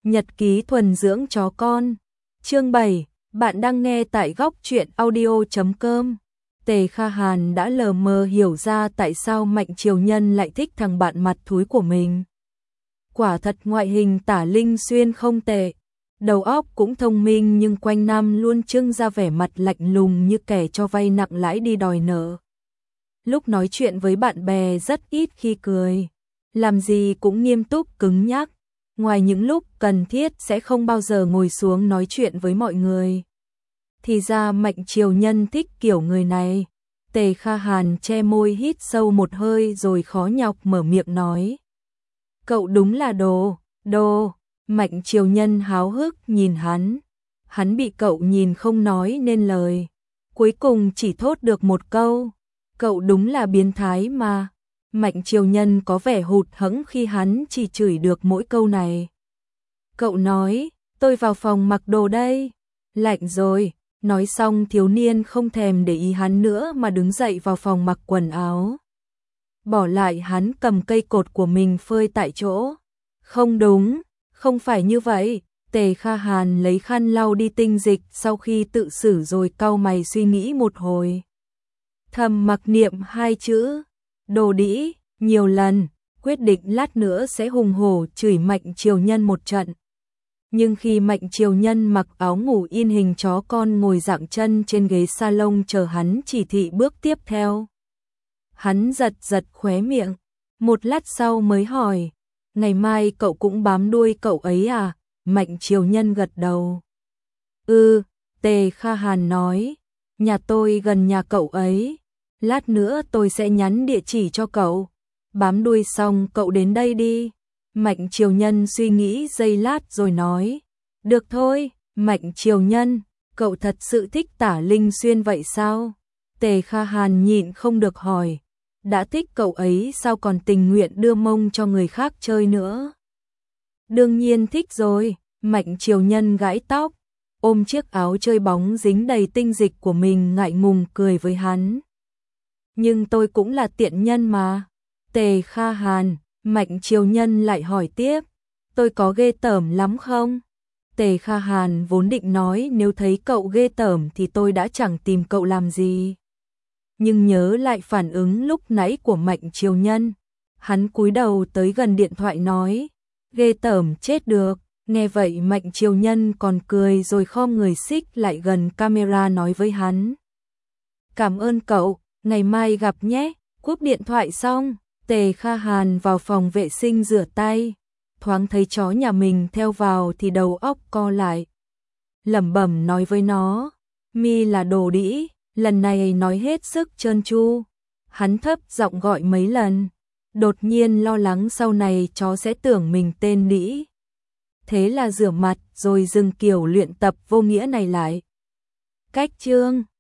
Nhật ký thuần dưỡng chó con. Chương 7, bạn đang nghe tại góc truyện audio.com. Tề Kha Hàn đã lờ mờ hiểu ra tại sao Mạnh Triều Nhân lại thích thằng bạn mặt thúi của mình. Quả thật ngoại hình Tả Linh Xuyên không tệ, đầu óc cũng thông minh, nhưng quanh năm luôn trưng ra vẻ mặt lạnh lùng như kẻ cho vay nặng lãi đi đòi nợ. Lúc nói chuyện với bạn bè rất ít khi cười, làm gì cũng nghiêm túc cứng nhắc. Ngoài những lúc cần thiết sẽ không bao giờ ngồi xuống nói chuyện với mọi người. Thì ra Mạnh Triều Nhân thích kiểu người này. Tề Kha Hàn che môi hít sâu một hơi rồi khó nhọc mở miệng nói. Cậu đúng là đồ. Mạnh Triều Nhân háo hức nhìn hắn. Hắn bị cậu nhìn không nói nên lời. Cuối cùng chỉ thốt được một câu. Cậu đúng là biến thái mà. Mạnh Triều Nhân có vẻ hụt hẫng khi hắn chỉ chửi được mỗi câu này. Cậu nói, tôi vào phòng mặc đồ đây. Lạnh rồi. Nói xong thiếu niên không thèm để ý hắn nữa mà đứng dậy vào phòng mặc quần áo. Bỏ lại hắn cầm cây cột của mình phơi tại chỗ. Không đúng, không phải như vậy. Tề Kha Hàn lấy khăn lau đi tinh dịch sau khi tự xử rồi cau mày suy nghĩ một hồi. Thầm mặc niệm hai chữ đồ đĩ nhiều lần, quyết định lát nữa sẽ hùng hổ chửi Mạnh Triều Nhân một trận. Nhưng khi Mạnh Triều Nhân mặc áo ngủ in hình chó con ngồi dạng chân trên ghế salon chờ hắn chỉ thị bước tiếp theo, hắn giật khóe miệng, một lát sau mới hỏi, ngày mai cậu cũng bám đuôi cậu ấy à? Mạnh Triều Nhân gật đầu. Tề Kha Hàn nói, nhà tôi gần nhà cậu ấy, lát nữa tôi sẽ nhắn địa chỉ cho cậu, bám đuôi xong cậu đến đây đi. Mạnh Triều Nhân suy nghĩ giây lát rồi nói, được thôi. Mạnh Triều Nhân, cậu thật sự thích Tả Linh Xuyên vậy sao? Tề Kha Hàn nhịn không được hỏi, đã thích cậu ấy sao còn tình nguyện đưa mông cho người khác chơi nữa? Đương nhiên thích rồi. Mạnh Triều Nhân gãi tóc, ôm chiếc áo chơi bóng dính đầy tinh dịch của mình ngại ngùng cười với hắn. Nhưng tôi cũng là tiện nhân mà. Tề Kha Hàn, Mạnh Triều Nhân lại hỏi tiếp, tôi có ghê tởm lắm không? Tề Kha Hàn vốn định nói nếu thấy cậu ghê tởm thì tôi đã chẳng tìm cậu làm gì. Nhưng nhớ lại phản ứng lúc nãy của Mạnh Triều Nhân, hắn cúi đầu tới gần điện thoại nói, ghê tởm chết được. Nghe vậy Mạnh Triều Nhân còn cười rồi khom người xích lại gần camera nói với hắn. Cảm ơn cậu, ngày mai gặp nhé. Cúp điện thoại xong, Tề Kha Hàn vào phòng vệ sinh rửa tay, thoáng thấy chó nhà mình theo vào thì đầu óc co lại. Lẩm bẩm nói với nó, mi là đồ đĩ, lần này nói hết sức trơn tru. Hắn thấp giọng gọi mấy lần, đột nhiên lo lắng sau này chó sẽ tưởng mình tên đĩ. Thế là rửa mặt rồi dừng kiểu luyện tập vô nghĩa này lại. Cách chương